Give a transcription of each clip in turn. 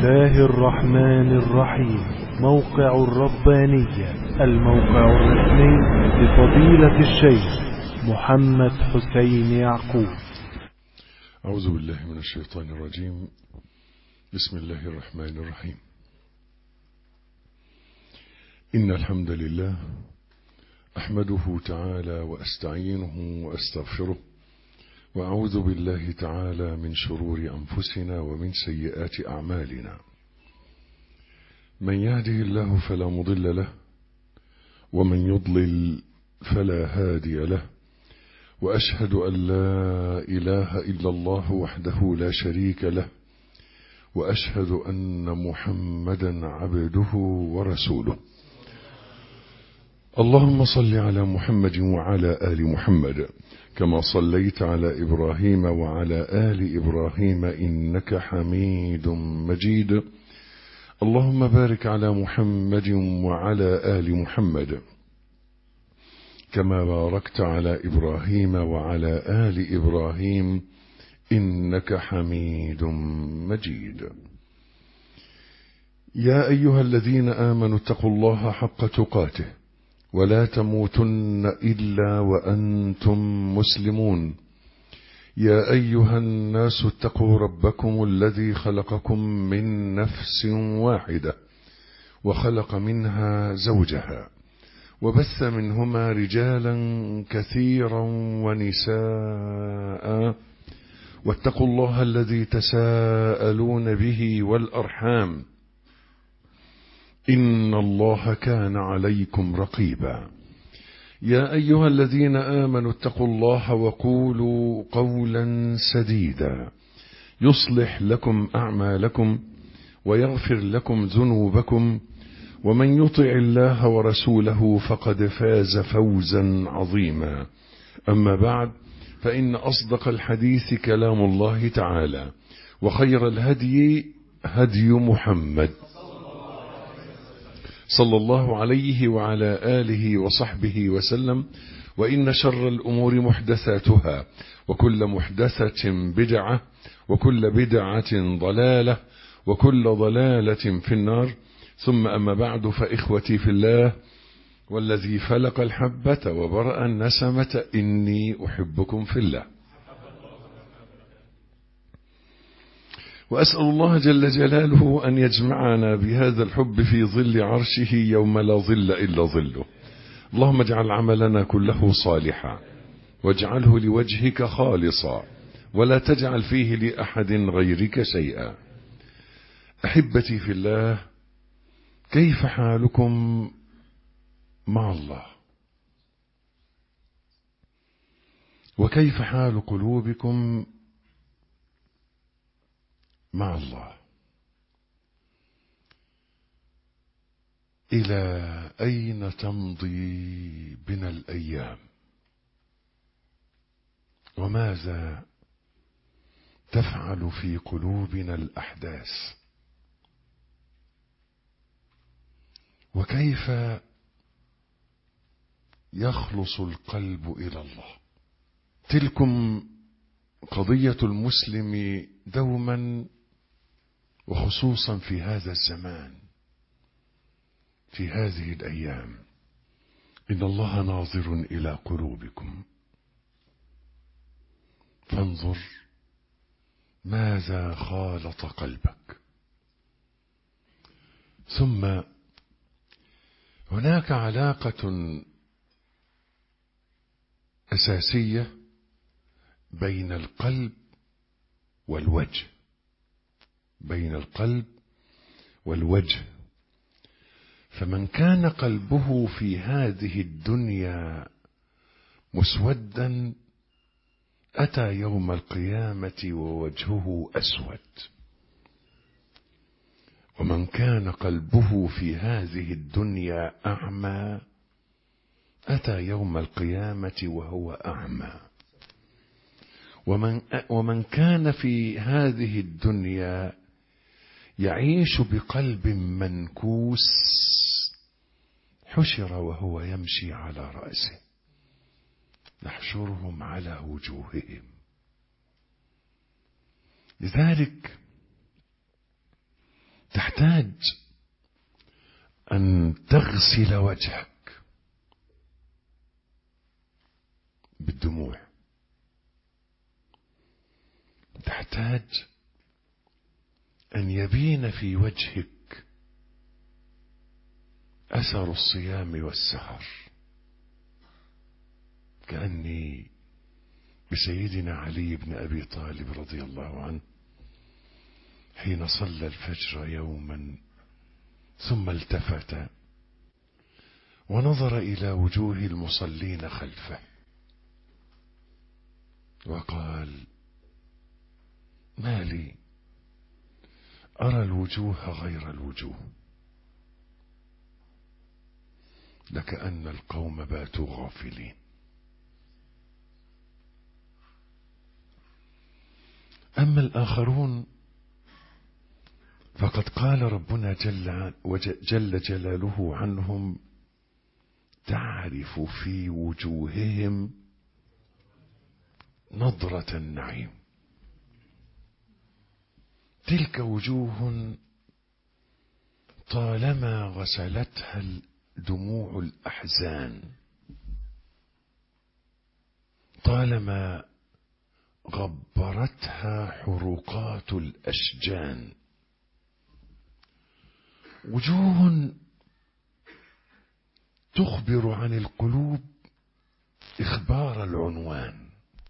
الله الرحمن الرحيم. موقع الربانية، الموقع الرسمي لفضيلة الشيخ محمد حسين يعقوب. أعوذ بالله من الشيطان الرجيم. بسم الله الرحمن الرحيم. إن الحمد لله أحمده تعالى وأستعينه وأستغفره، وأعوذ بالله تعالى من شرور أنفسنا ومن سيئات أعمالنا. من يهده الله فلا مضل له، ومن يضلل فلا هادي له، وأشهد أن لا إله إلا الله وحده لا شريك له، وأشهد أن محمدا عبده ورسوله. اللهم صل على محمد وعلى آل محمد كما صليت على إبراهيم وعلى آل إبراهيم إنك حميد مجيد. اللهم بارك على محمد وعلى آل محمد كما باركت على إبراهيم وعلى آل إبراهيم إنك حميد مجيد. يا أيها الذين آمنوا اتقوا الله حق تقاته ولا تموتن إلا وأنتم مسلمون. يا أيها الناس اتقوا ربكم الذي خلقكم من نفس واحدة، وخلق منها زوجها، وبث منهما رجالا كثيرا ونساء. واتقوا الله الذي تساءلون به والأرحام، إن الله كان عليكم رقيبا. يا أيها الذين آمنوا اتقوا الله وقولوا قولا سديدا يصلح لكم أعمالكم ويغفر لكم ذنوبكم، ومن يطع الله ورسوله فقد فاز فوزا عظيما. أما بعد، فإن أصدق الحديث كلام الله تعالى، وخير الهدي هدي محمد صلى الله عليه وعلى آله وصحبه وسلم. وإن شر الأمور محدثاتها، وكل محدثة بدعة، وكل بدعة ضلالة، وكل ضلالة في النار. ثم أما بعد، فإخوتي في الله والذي فلق الحبة وبرأ النسمة إني أحبكم في الله، وأسأل الله جل جلاله أن يجمعنا بهذا الحب في ظل عرشه يوم لا ظل إلا ظله. اللهم اجعل عملنا كله صالحا، واجعله لوجهك خالصا، ولا تجعل فيه لأحد غيرك شيئا. أحبتي في الله، كيف حالكم مع الله؟ وكيف حال قلوبكم مع الله؟ إلى أين تمضي بنا الأيام؟ وماذا تفعل في قلوبنا الأحداث؟ وكيف يخلص القلب إلى الله؟ تلكم قضية المسلم دوما، وخصوصا في هذا الزمان، في هذه الأيام. إن الله ناظر إلى قلوبكم، فانظر ماذا خالط قلبك. ثم هناك علاقة أساسية بين القلب والوجه، بين القلب والوجه. فمن كان قلبه في هذه الدنيا مسودا، أتى يوم القيامة ووجهه أسود. ومن كان قلبه في هذه الدنيا أعمى، أتى يوم القيامة وهو أعمى. ومن كان في هذه الدنيا يعيش بقلب منكوس، حشر وهو يمشي على رأسه. نحشرهم على وجوههم. لذلك تحتاج أن تغسل وجهك بالدموع، تحتاج أن يبين في وجهك أثر الصيام والسهر، كأني بسيدنا علي بن أبي طالب رضي الله عنه حين صلى الفجر يوما ثم التفت ونظر إلى وجوه المصلين خلفه وقال: ما لي أرى الوجوه غير الوجوه، لكأن القوم باتوا غافلين. أما الآخرون فقد قال ربنا جل جلاله عنهم: تعرف في وجوههم نضرة النعيم. تلك وجوه طالما غسلتها دموع الأحزان، طالما غبرتها حروقات الأشجان، وجوه تخبر عن القلوب إخبار العنوان،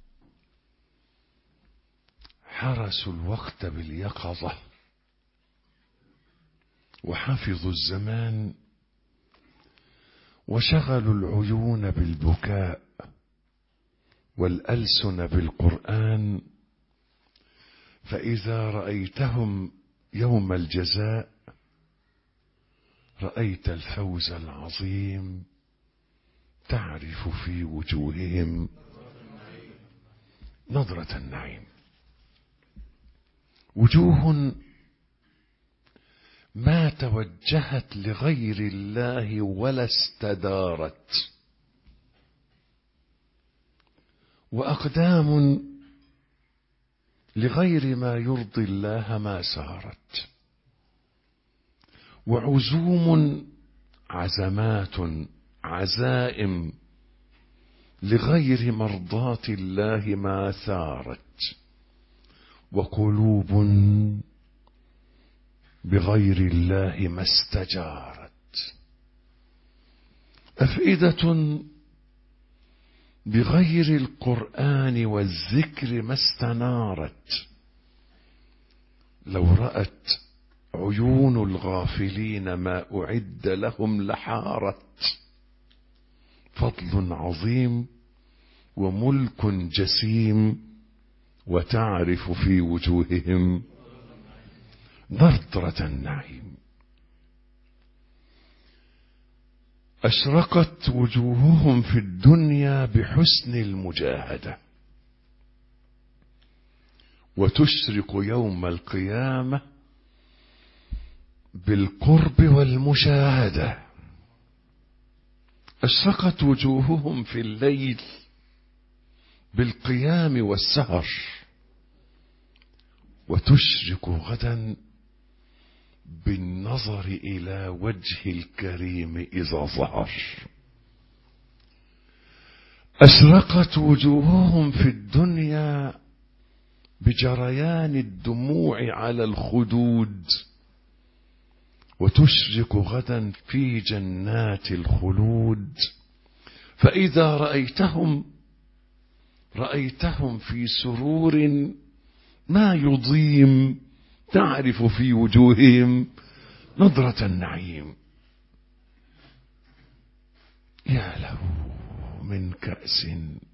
حرسوا الوقت باليقظة وحفظوا الزمان وشغلوا العيون بالبكاء والألسن بالقرآن، فإذا رأيتهم يوم الجزاء رأيت الفوز العظيم، تعرف في وجوههم نضرة النعيم. وجوه ما توجهت لغير الله ولا استدارت، وأقدام لغير ما يرضي الله ما سارت، وعزوم عزمات عزائم لغير مرضاة الله ما ثارت، وقلوب بغير الله ما استجارت، أفئدة بغير القرآن والذكر ما استنارت. لو رأت عيون الغافلين ما أعد لهم لحارت، فضل عظيم وملك جسيم، وتعرف في وجوههم نضرة النعيم. أشرقت وجوههم في الدنيا بحسن المجاهدة، وتشرق يوم القيامة بالقرب والمشاهدة. أشرقت وجوههم في الليل بالقيام والسهر، وتشرق غدا بالنظر إلى وجه الكريم إذا ظهر. أشرقت وجوههم في الدنيا بجريان الدموع على الخدود، وتشرق غدا في جنات الخلود. فإذا رأيتهم في سرور ما يضيم، تعرف في وجوههم نضرة النعيم. يا له من كأس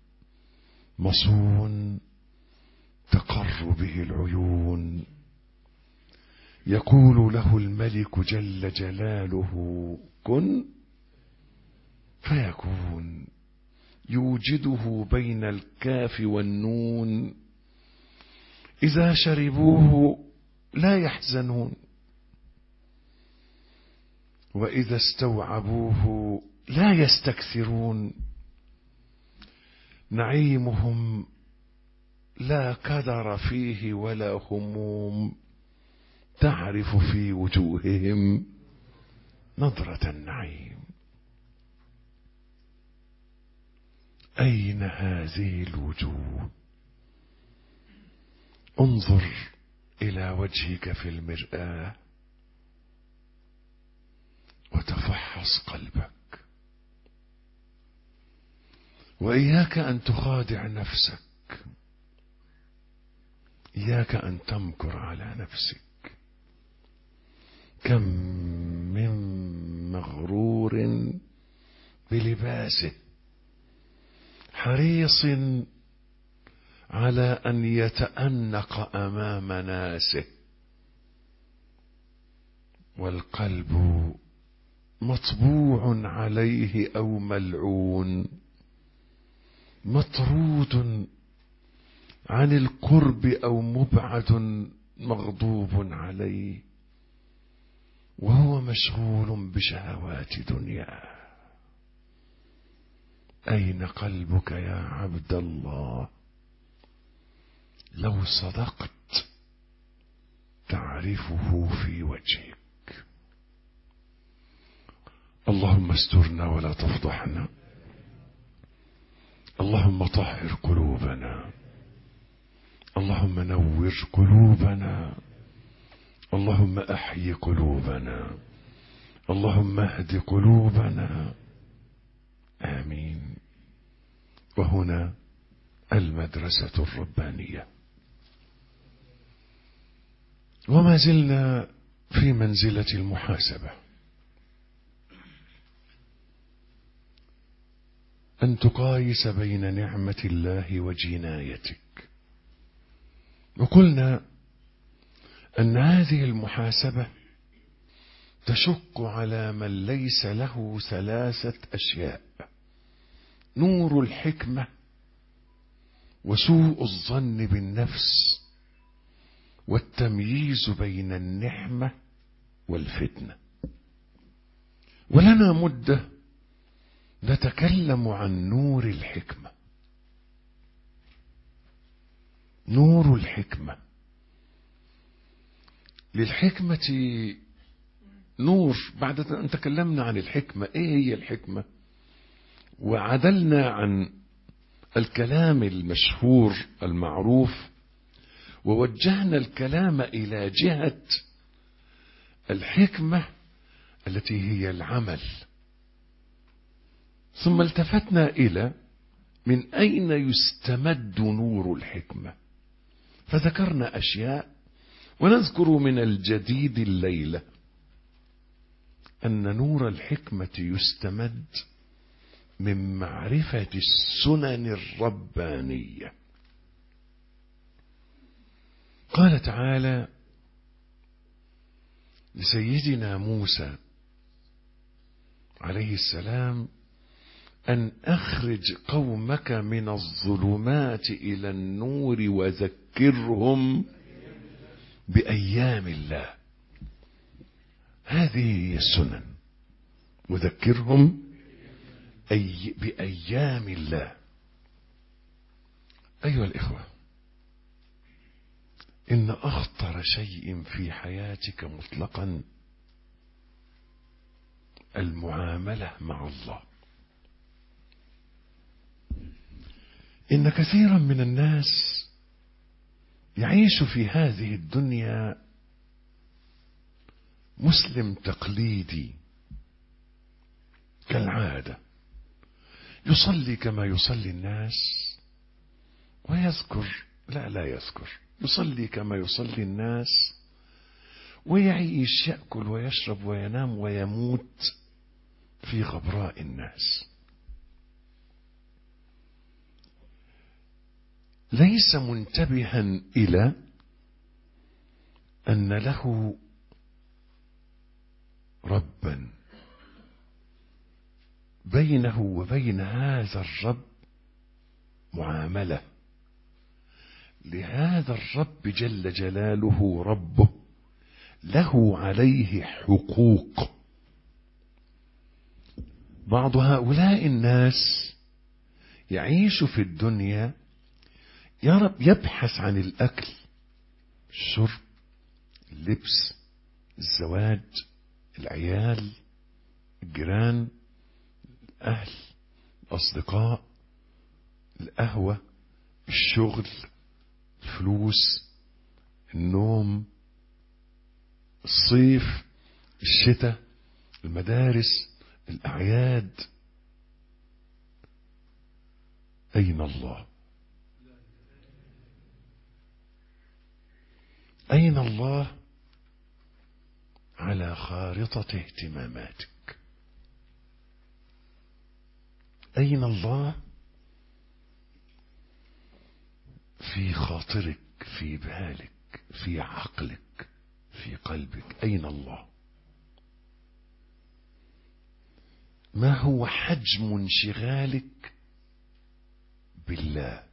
مصون تقر به العيون، يقول له الملك جل جلاله كن فيكون، يوجده بين الكاف والنون، إذا شربوه لا يحزنون، وإذا استوعبوه لا يستكثرون. نعيمهم لا كدر فيه ولا هموم، تعرف في وجوههم نضرة النعيم. أين هذه الوجوه؟ انظر إلى وجهك في المرآة وتفحص قلبك، وإياك أن تخادع نفسك، إياك أن تمكر على نفسك. كم من مغرور بلباسه حريص على أن يتأنق أمام ناسه، والقلب مطبوع عليه أو ملعون، مطرود عن القرب أو مبعد مغضوب عليه، وهو مشغول بشهوات دنياه. أين قلبك يا عبد الله؟ لو صدقت تعرفه في وجهك. اللهم استرنا ولا تفضحنا، اللهم طهر قلوبنا، اللهم نور قلوبنا، اللهم أحيي قلوبنا، اللهم اهد قلوبنا، آمين. وهنا المدرسة الربانية، وما زلنا في منزلة المحاسبة. أن تقايس بين نعمة الله وجنايتك. وقلنا أن هذه المحاسبة تشق على من ليس له ثلاثة أشياء: نور الحكمة، وسوء الظن بالنفس، والتمييز بين النعمة والفتنة. ولنا مدة نتكلم عن نور الحكمة. نور الحكمة، للحكمة نور. بعد أن تكلمنا عن الحكمة، إيه هي الحكمة؟ وعدلنا عن الكلام المشهور المعروف، ووجهنا الكلام إلى جهة الحكمة التي هي العمل. ثم التفتنا إلى من أين يستمد نور الحكمة، فذكرنا أشياء، ونذكر من الجديد الليلة أن نور الحكمة يستمد من معرفة السنن الربانية. قال تعالى لسيدنا موسى عليه السلام: أن أخرج قومك من الظلمات إلى النور وذكرهم بأيام الله. هذه هي السنن، وذكرهم بأيام الله. أيها الإخوة، إن أخطر شيء في حياتك مطلقا المعاملة مع الله. إن كثيرا من الناس يعيش في هذه الدنيا مسلم تقليدي كالعادة، يصلي كما يصلي الناس، ويذكر لا يذكر، يصلي كما يصلي الناس، ويعيش، يأكل ويشرب وينام ويموت في غبراء الناس. ليس منتبها إلى أن له ربا بينه وبين هذا الرب معاملة. لهذا الرب جل جلاله ربه له عليه حقوق. بعض هؤلاء الناس يعيش في الدنيا يبحث عن الأكل، الشرب، اللبس، الزواج، العيال، الجيران، الأهل، الأصدقاء، القهوة، الشغل، الفلوس، النوم، الصيف، الشتاء، المدارس، الأعياد. أين الله؟ أين الله على خارطة اهتماماتك؟ أين الله في خاطرك، في بالك، في عقلك، في قلبك؟ أين الله؟ ما هو حجم انشغالك بالله؟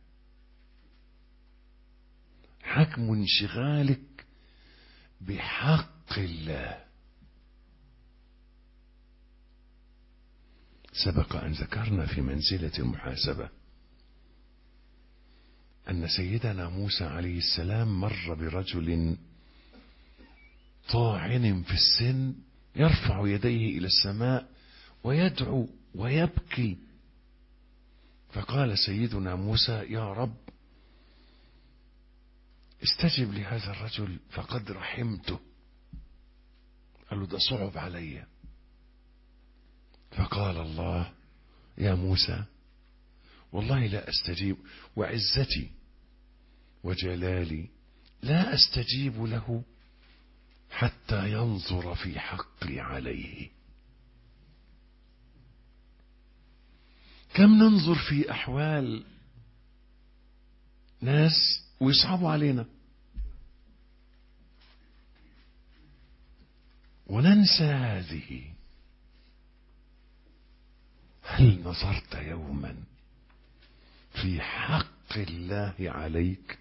حجم انشغالك بحق الله. سبق أن ذكرنا في منزلة المحاسبة أن سيدنا موسى عليه السلام مر برجل طاعن في السن يرفع يديه إلى السماء ويدعو ويبكي، فقال سيدنا موسى: يا رب استجب لهذا الرجل فقد رحمته. قال له: ده صعب علي. فقال الله: يا موسى والله لا أستجيب، وعزتي وجلالي لا أستجيب له حتى ينظر في حقي عليه. كم ننظر في أحوال ناس ويصعبوا علينا وننسى هذه. هل نظرت يوما في حق الله عليك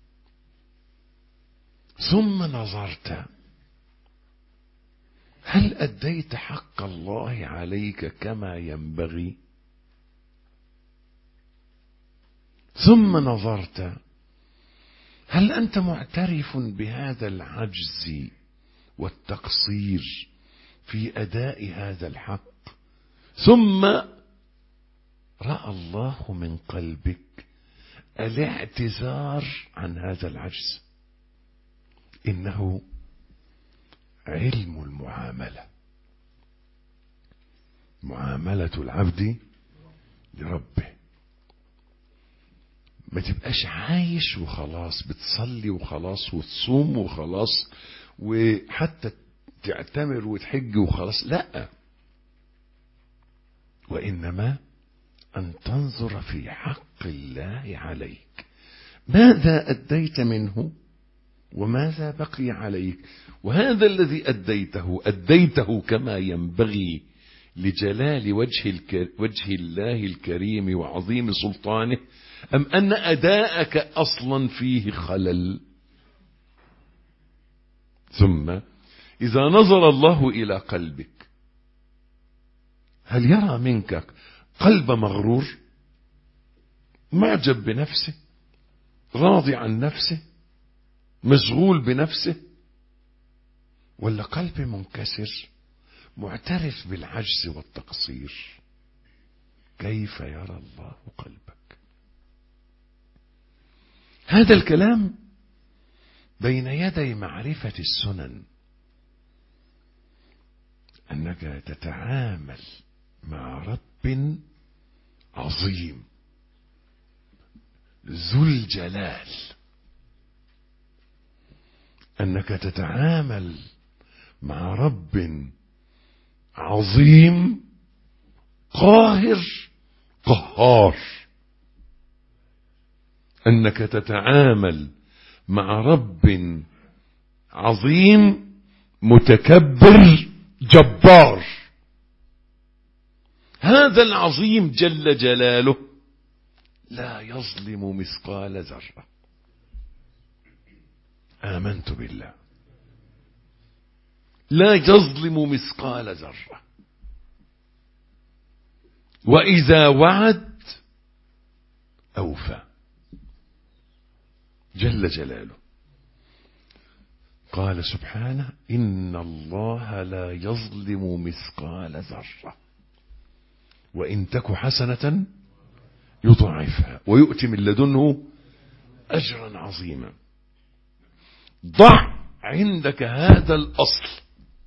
ثم نظرت هل أديت حق الله عليك كما ينبغي؟ ثم نظرت هل أنت معترف بهذا العجز والتقصير في أداء هذا الحق؟ ثم رأى الله من قلبك الاعتذار عن هذا العجز. إنه علم المعاملة، معاملة العبد لربه. ما تبقاش عايش وخلاص، بتصلي وخلاص وتصوم وخلاص وحتى تعتمر وتحج وخلاص، لا، وإنما أن تنظر في حق الله عليك، ماذا أديت منه وماذا بقي عليك، وهذا الذي أديته كما ينبغي لجلال وجه الله الكريم وعظيم سلطانه، أم أن أداءك أصلا فيه خلل؟ ثم إذا نظر الله إلى قلبك هل يرى منك قلب مغرور معجب بنفسه راضي عن نفسه مشغول بنفسه، ولا قلب منكسر معترف بالعجز والتقصير؟ كيف يرى الله قلبك؟ هذا الكلام بين يدي معرفة السنن، أنك تتعامل مع رب عظيم ذو الجلال، أنك تتعامل مع رب عظيم قاهر قهار، أنك تتعامل مع رب عظيم متكبر جبار. هذا العظيم جل جلاله لا يظلم مثقال ذرة. آمنت بالله، لا يظلم مثقال ذرة، وإذا وعد أوفى جل جلاله. قال سبحانه إن الله لا يظلم مثقال ذرة وإن تك حسنة يضاعفها ويؤتي من لدنه أجرا عظيما. ضع عندك هذا الأصل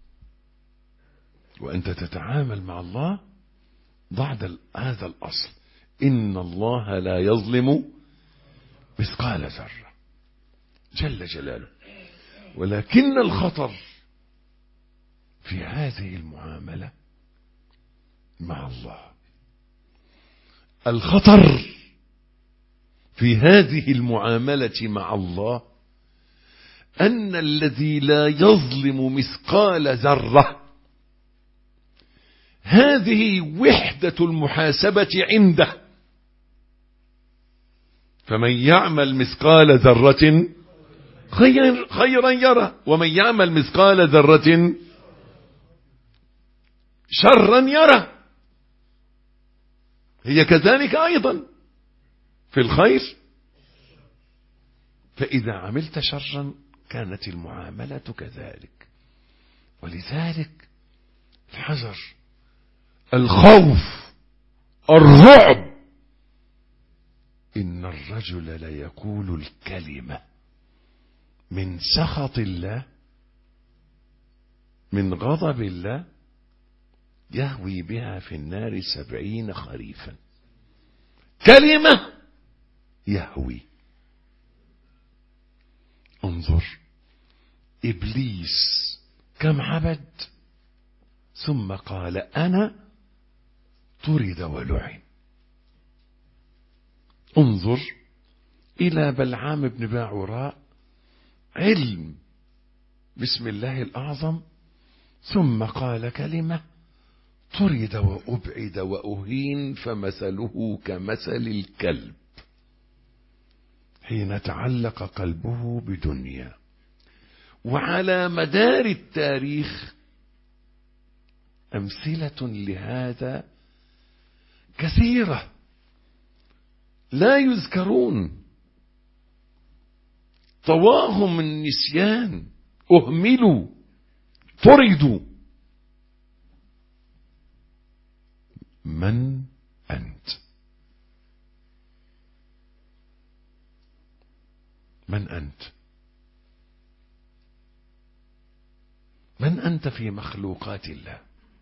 وأنت تتعامل مع الله. ضع هذا الأصل إن الله لا يظلم مثقال ذرة جل جلاله. ولكن الخطر في هذه المعاملة مع الله، الخطر في هذه المعاملة مع الله أن الذي لا يظلم مثقال ذرة هذه وحدة المحاسبة عنده. فمن يعمل مثقال ذرة خيرا يره ومن يعمل مثقال ذرة شرا يره. هي كذلك أيضا في الخير. فإذا عملت شرا كانت المعاملة كذلك. ولذلك الحذر، الخوف، الرعب. إن الرجل ليقول الكلمة من سخط الله من غضب الله يهوي بها في النار 70 خريفا. كلمة يهوي. انظر إبليس كم عبد ثم قال أنا طرد ولعن. انظر إلى بلعام بن باعوراء، علم بسم الله الأعظم ثم قال كلمة طرد وأبعد وأهين فمثله كمثل الكلب حين تعلق قلبه بدنيا. وعلى مدار التاريخ أمثلة لهذا كثيرة لا يذكرون. طواهم النسيان، أهملوا، طردوا. من أنت؟ من أنت؟ من أنت في مخلوقات الله؟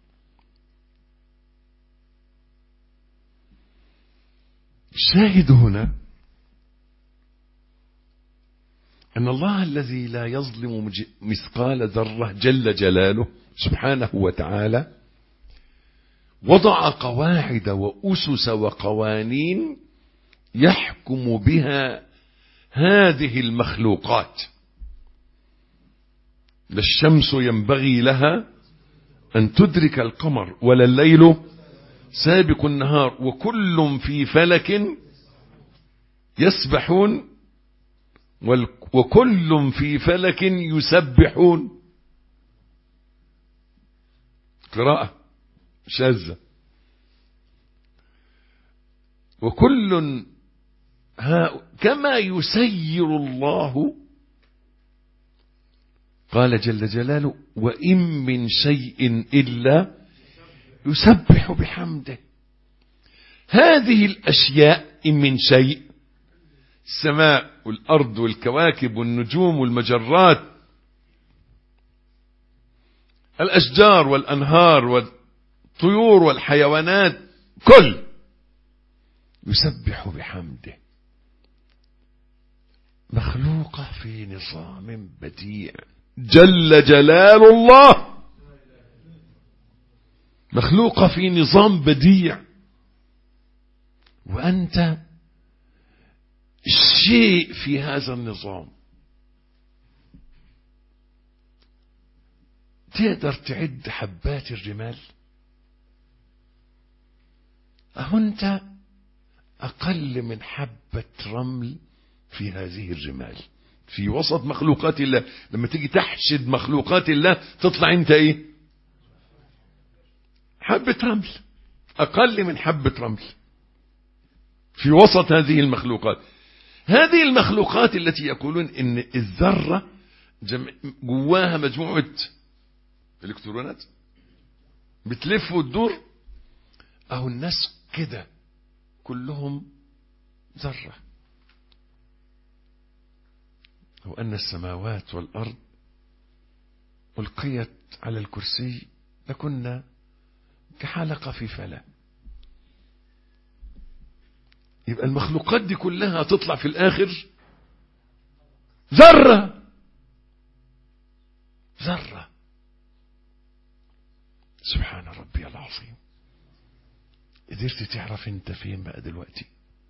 الشاهد هنا أن الله الذي لا يظلم مثقال ذرة جل جلاله سبحانه وتعالى وضع قواعد وأسس وقوانين يحكم بها هذه المخلوقات. لا الشمس ينبغي لها أن تدرك القمر ولا الليل سابق النهار وكل في فلك يسبحون وكل في فلك يسبحون. قراءة شاذة. وكل كما يسير الله. قال جل جلاله وإن من شيء إلا يسبح بحمده. هذه الأشياء إن من شيء، السماء والأرض والكواكب والنجوم والمجرات، الأشجار والأنهار والطيور والحيوانات، كل يسبح بحمده. مخلوقة في نظام بديع جل جلال الله. مخلوقة في نظام بديع وأنت شيء في هذا النظام. تقدر تعد حبات الرمال؟ أنت أقل من حبة رمل في هذه الرمال في وسط مخلوقات الله. لما تيجي تحشد مخلوقات الله تطلع انت ايه؟ حبة رمل، أقل من حبة رمل في وسط هذه المخلوقات. هذه المخلوقات التي يقولون إن الذرة جواها مجموعة الكترونات بتلف وتدور. اهو الناس كده كلهم ذرة. لو أن السماوات والأرض ألقيت على الكرسي لكنا كحلقة في فلاة. يبقى المخلوقات دي كلها تطلع في الآخر ذرة ذرة. سبحان ربي العظيم. قدرت تعرف انت فين بقى دلوقتي؟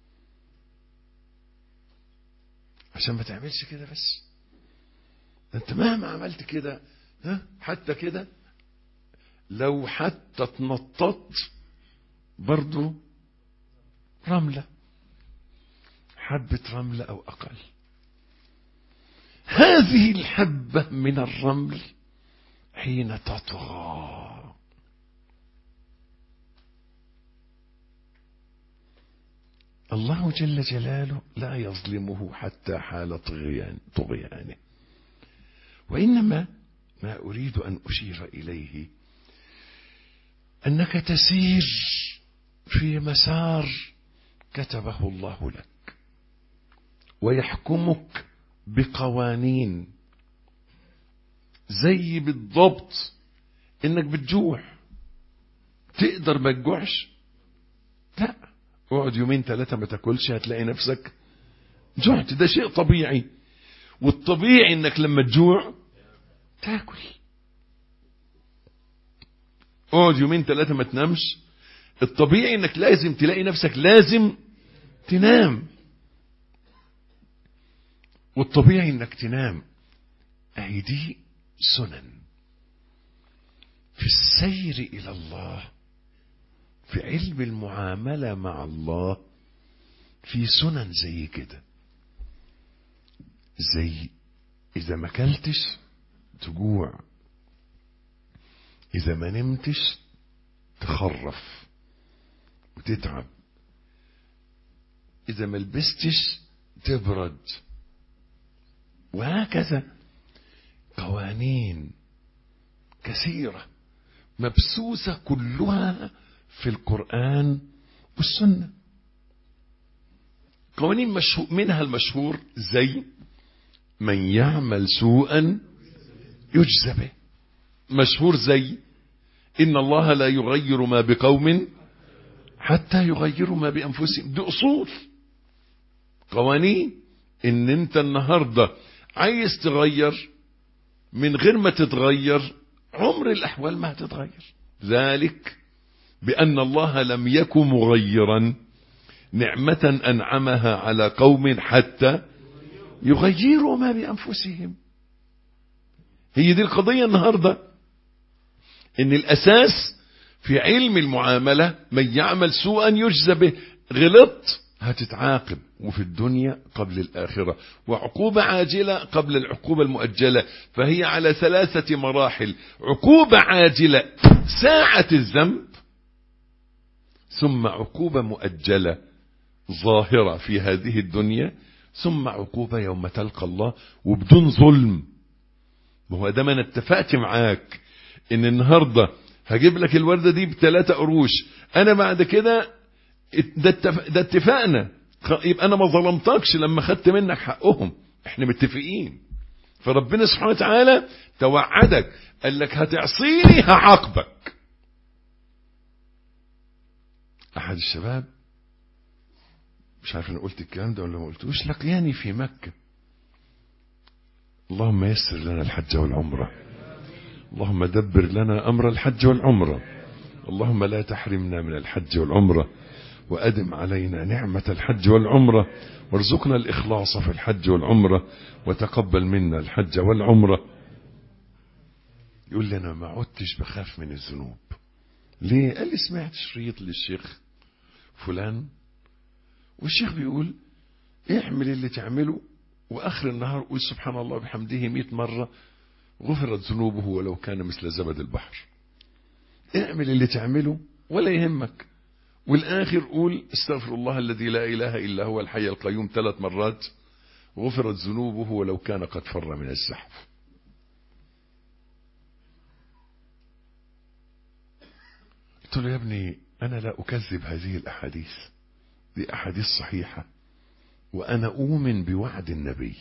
عشان ما تعملش كده بس. انت مهما عملت كده حتى كده لو حتى اتنططت برضو رملة، حبة رملة او اقل. هذه الحبة من الرمل حين تطغى الله جل جلاله لا يظلمه حتى حال طغيانه. وإنما ما أريد أن أشير إليه أنك تسير في مسار كتبه الله لك ويحكمك بقوانين. زي بالضبط إنك بتجوع، تقدر ما تجوعش؟ لا، اقعد يومين ثلاثة ما تاكلش هتلاقي نفسك جوعت. ده شيء طبيعي، والطبيعي انك لما تجوع تاكل. اقعد يومين ثلاثة ما تنامش، الطبيعي انك لازم تلاقي نفسك لازم تنام، والطبيعي انك تنام. اهي دي سنن في السير الى الله، في علم المعاملة مع الله. في سنن زي كده، زي إذا ما كلتش تجوع، إذا ما نمتش تخرف وتتعب، إذا ما لبستش تبرد، وهكذا. قوانين كثيرة مبثوثة كلها في القرآن والسنة. قوانين منها المشهور زي من يعمل سوءا يجزى به. مشهور زي إن الله لا يغير ما بقوم حتى يغيروا ما بأنفسهم. دي أصول قوانين. إن أنت النهاردة عايز تغير، من غير ما تتغير عمر الأحوال ما هتتغير. ذلك بأن الله لم يكن مغيرا نعمة أنعمها على قوم حتى يغيروا ما بأنفسهم. هي دي القضية النهاردة، إن الأساس في علم المعاملة من يعمل سوءا يجزى به. غلط هتتعاقب، وفي الدنيا قبل الآخرة، وعقوبة عاجلة قبل العقوبة المؤجلة. فهي على 3 مراحل: عقوبة عاجلة ساعة الذنب، ثم عقوبة مؤجلة ظاهرة في هذه الدنيا، ثم عقوبة يوم تلقى الله وبدون ظلم. وهو ده ما انا اتفقت معاك ان النهاردة هجيب لك الوردة دي ب3 قروش، انا بعد كده ده اتفقنا، يبقى انا ما ظلمتكش لما خدت منك حقهم، احنا متفقين. فربنا سبحانه وتعالى توعدك، قال لك هتعصيني هعاقبك. احد الشباب، مش عارف انا قلت الكلام ده ولا ما قلتوش، لقياني في مكة. اللهم يسر لنا الحج والعمرة، اللهم دبر لنا امر الحج والعمرة، اللهم لا تحرمنا من الحج والعمرة، وأدم علينا نعمة الحج والعمرة، وارزقنا الإخلاص في الحج والعمرة، وتقبل منا الحج والعمرة. يقول لي أنا ما عدتش بخاف من الذنوب. ليه؟ قال لي سمعت شريط للشيخ فلان، والشيخ بيقول اعمل اللي تعمله، وآخر النهار قول سبحان الله بحمده 100 مرة غفرت ذنوبه ولو كان مثل زبد البحر. اعمل اللي تعمله ولا يهمك، والآخر قول استغفر الله الذي لا إله إلا هو الحي القيوم 3 مرات غفرت ذنوبه ولو كان قد فر من الزحف. قلت له يا ابني أنا لا أكذب هذه الأحاديث، دي أحاديث صحيحة، وأنا أؤمن بوعد النبي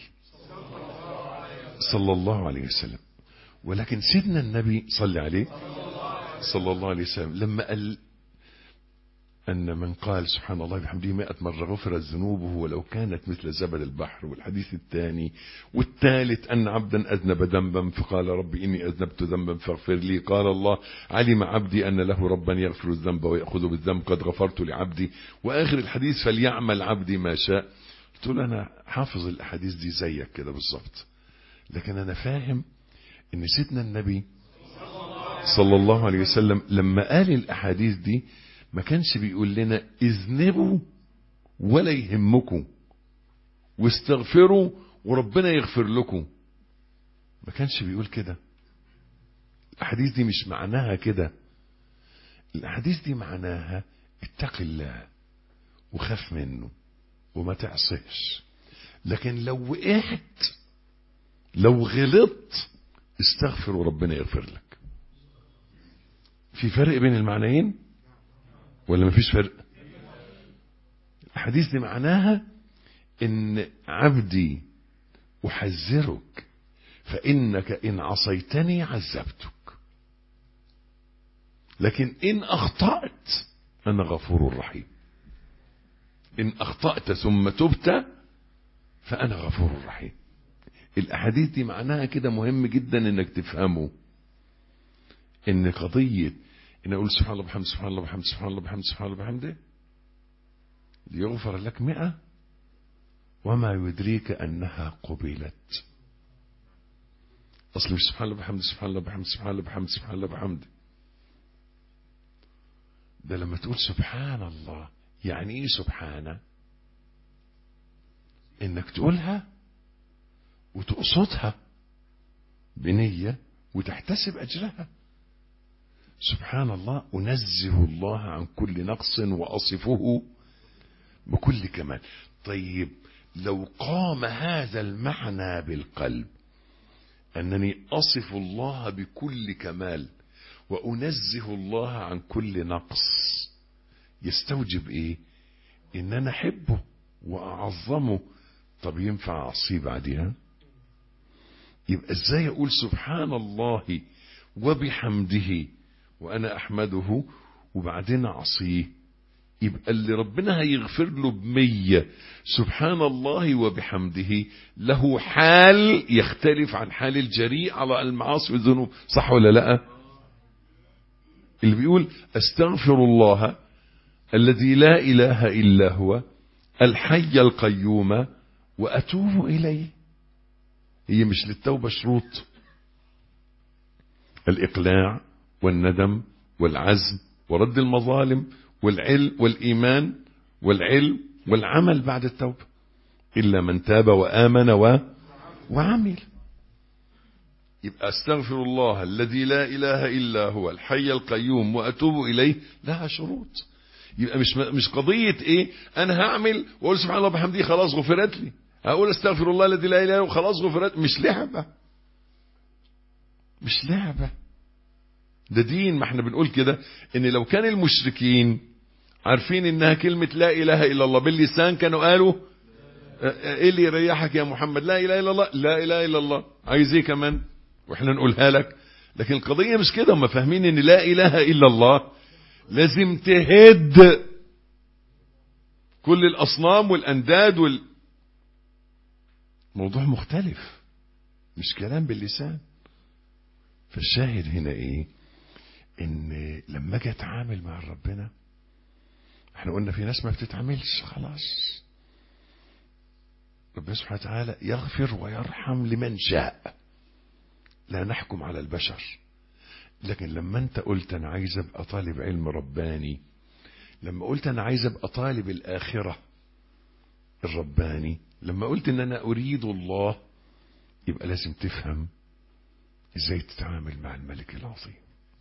صلى الله عليه وسلم. ولكن سيدنا النبي صلى عليه صلى الله عليه وسلم لما قال أن من قال سبحان الله بحمده 100 مرة غفرت ذنوبه ولو كانت مثل زبد البحر، والحديث الثاني والثالث أن عبدا أذنب ذنبا فقال ربي إني أذنبت ذنبا فاغفر لي، قال الله علم عبدي أن له ربا يغفر الذنب ويأخذ بالذنب قد غفرت لعبدي، وآخر الحديث فليعمل عبدي ما شاء. قلت له أنا حافظ الأحاديث دي زيك كده بالظبط، لكن أنا فاهم إن سيدنا النبي صلى الله عليه وسلم لما قال الأحاديث دي ما كانش بيقول لنا اذنبوا ولا يهمكم واستغفروا وربنا يغفر لكم، ما كانش بيقول كده. الأحاديث دي مش معناها كده، الأحاديث دي معناها اتق الله وخاف منه وما تعصيش، لكن لو وقعت لو غلطت استغفر وربنا يغفر لك. في فرق بين المعنيين ولا مفيش فرق؟ الحديث دي معناها ان عبدي احذرك فانك ان عصيتني عذبتك، لكن ان اخطأت انا غفور رحيم. ان اخطأت ثم تبت فانا غفور رحيم. الاحاديث دي معناها كده مهم جدا انك تفهمه، ان قضية ان اقول سبحان الله بحمد سبحان الله بحمد سبحان الله بحمد سبحان الله بحمده ليغفر لك 100 وما يدريك انها قبلت. اصل مش سبحان الله بحمد سبحان الله بحمد سبحان الله بحمد سبحان الله بحمده، ده لما تقول سبحان الله يعني ايه سبحانه؟ انك تقولها وتقصدها بنية وتحتسب اجرها. سبحان الله أنزه الله عن كل نقص وأصفه بكل كمال. طيب لو قام هذا المعنى بالقلب أنني أصف الله بكل كمال وأنزه الله عن كل نقص، يستوجب إيه؟ إن أنا أحبه وأعظمه. طب ينفع أعصيه بعدها؟ يبقى إزاي أقول سبحان الله وبحمده وأنا أحمده وبعدين أعصيه؟ يبقى اللي ربنا هيغفر له 100 سبحان الله وبحمده له حال يختلف عن حال الجريء على المعاصي والذنوب، صح ولا لا؟ اللي بيقول استغفر الله الذي لا إله إلا هو الحي القيوم وأتوب إليه، هي مش للتوبة شروط؟ الإقلاع والندم والعزم ورد المظالم والعلم والإيمان والعلم والعمل بعد التوبة، إلا من تاب وآمن وعمل. يبقى استغفر الله الذي لا إله إلا هو الحي القيوم وأتوب إليه لها شروط. يبقى مش قضية إيه أنا هعمل وأقول سبحان الله بحمده خلاص غفرت لي، هقول استغفر الله الذي لا إله إلا هو خلاص غفرت. مش لعبة، مش لعبة، ده دين. ما احنا بنقول كده ان لو كان المشركين عارفين انها كلمة لا اله الا الله باللسان كانوا قالوا ايه اللي يريحك يا محمد؟ لا اله الا الله، لا اله الا الله، عايز ايه كمان؟ واحنا نقولها لك. لكن القضية مش كده، هم فاهمين ان لا اله الا الله لازم تهد كل الاصنام والانداد موضوع مختلف، مش كلام باللسان. فالشاهد هنا ايه؟ ان لما اجي اتعامل مع ربنا، احنا قلنا في ناس ما بتتعاملش خلاص. ربنا سبحانه وتعالى يغفر ويرحم لمن شاء، لا نحكم على البشر. لكن لما انت قلت انا عايز ابقى طالب علم رباني، لما قلت انا عايز ابقى طالب الاخرة الرباني، لما قلت ان انا اريد الله، يبقى لازم تفهم ازاي تتعامل مع الملك العظيم.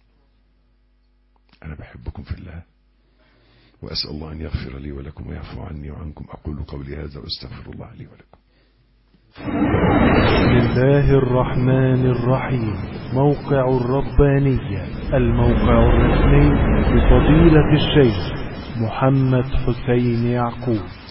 انا بحبكم في الله، واسأل الله ان يغفر لي ولكم ويعفو عني وعنكم. اقول قولي هذا واستغفر الله لي ولكم. بسم الله الرحمن الرحيم. موقع الربانية، الموقع الرسمي لفضيلة الشيخ محمد حسين يعقوب.